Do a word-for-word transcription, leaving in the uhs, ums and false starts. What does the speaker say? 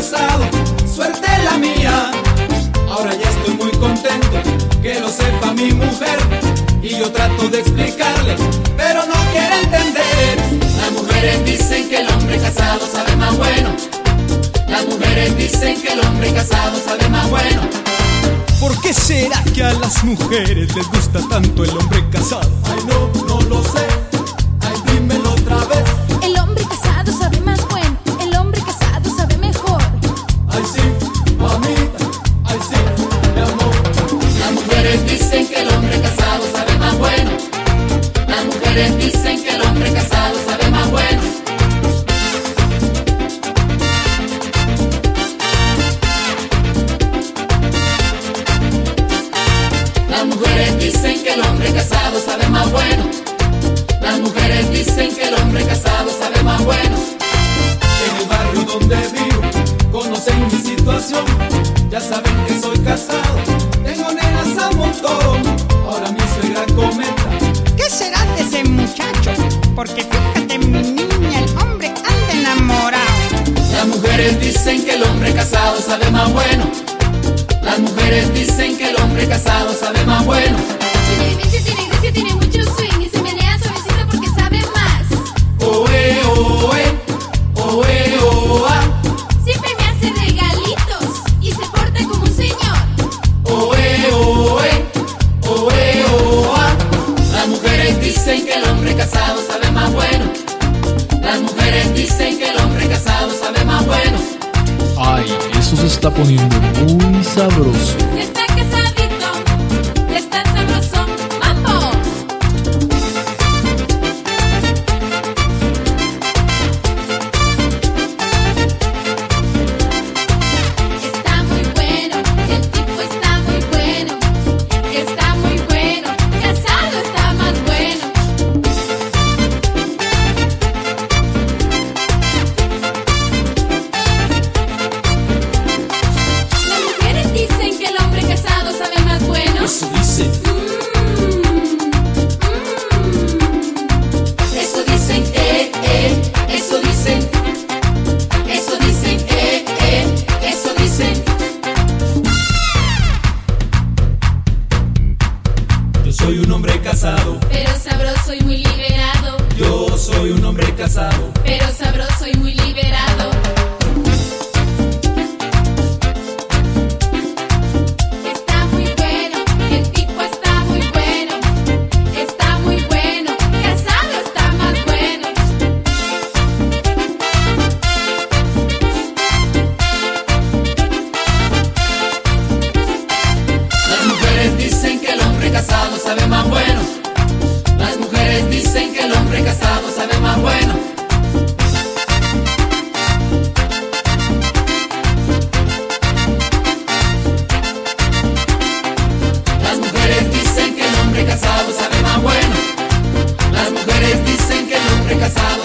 casado, suerte la mía. Ahora ya estoy muy contento, que lo sepa mi mujer. Y yo trato de explicarle, pero no quiere entender. Las mujeres dicen que el hombre casado sabe más bueno. Las mujeres dicen que el hombre casado sabe más bueno. ¿Por qué será que a las mujeres les gusta tanto el hombre casado? Ay, no, no lo sé. Ay, dímelo otra vez. El hombre casado sabe más bueno. El hombre casado sabe mejor. Ay, sí, mamita. Ay, sí, mi amor. Las mujeres dicen que el hombre casado sabe más bueno. Las mujeres dicen que el hombre casado sabe más bueno. Las mujeres dicen que el hombre casado sabe más bueno. Las mujeres dicen que el hombre casado sabe más bueno. En el barrio donde vivo conocen mi situación. Ya saben que soy casado, tengo nenas a montón. Ahora mi suegra comenta: ¿qué será de ese muchacho? Porque fíjate, mi niña, el hombre anda enamorado. Las mujeres dicen que el hombre casado sabe más bueno. Las mujeres dicen que el hombre casado sabe más bueno. Tiene demencia, tiene gracia, tiene mucho swing y se menea suavecito porque sabe más. oe, oe, oe, oa. Siempre me hace regalitos y se porta como un señor. Oe, oe, oe, oa. Las mujeres dicen que el hombre casado sabe más bueno. Las mujeres dicen que el hombre casado sabe más bueno. Ay, eso se está poniendo muy sabroso. Ya está casadito, ya está sabroso. ¡Mambo! Está muy bueno, el tipo está muy bueno. Está muy bueno, casado está más bueno. Las mujeres dicen que el hombre casado sabe más bueno. Eso dice. Eso dicen, eh, eh, eso dicen. Eso dicen, eh, eh, eso dicen. Yo soy un hombre casado, Pero sabroso y muy liberado. yo soy un hombre casado. Pero sabroso y muy liberado. Está muy bueno, el tipo está muy bueno. Está muy bueno, casado está más bueno. Las mujeres dicen que el hombre casado sabe más bueno. Las mujeres dicen que el hombre casado sabe más bueno. Las mujeres dicen que el hombre casado sabe más bueno. Las mujeres dicen que el hombre casado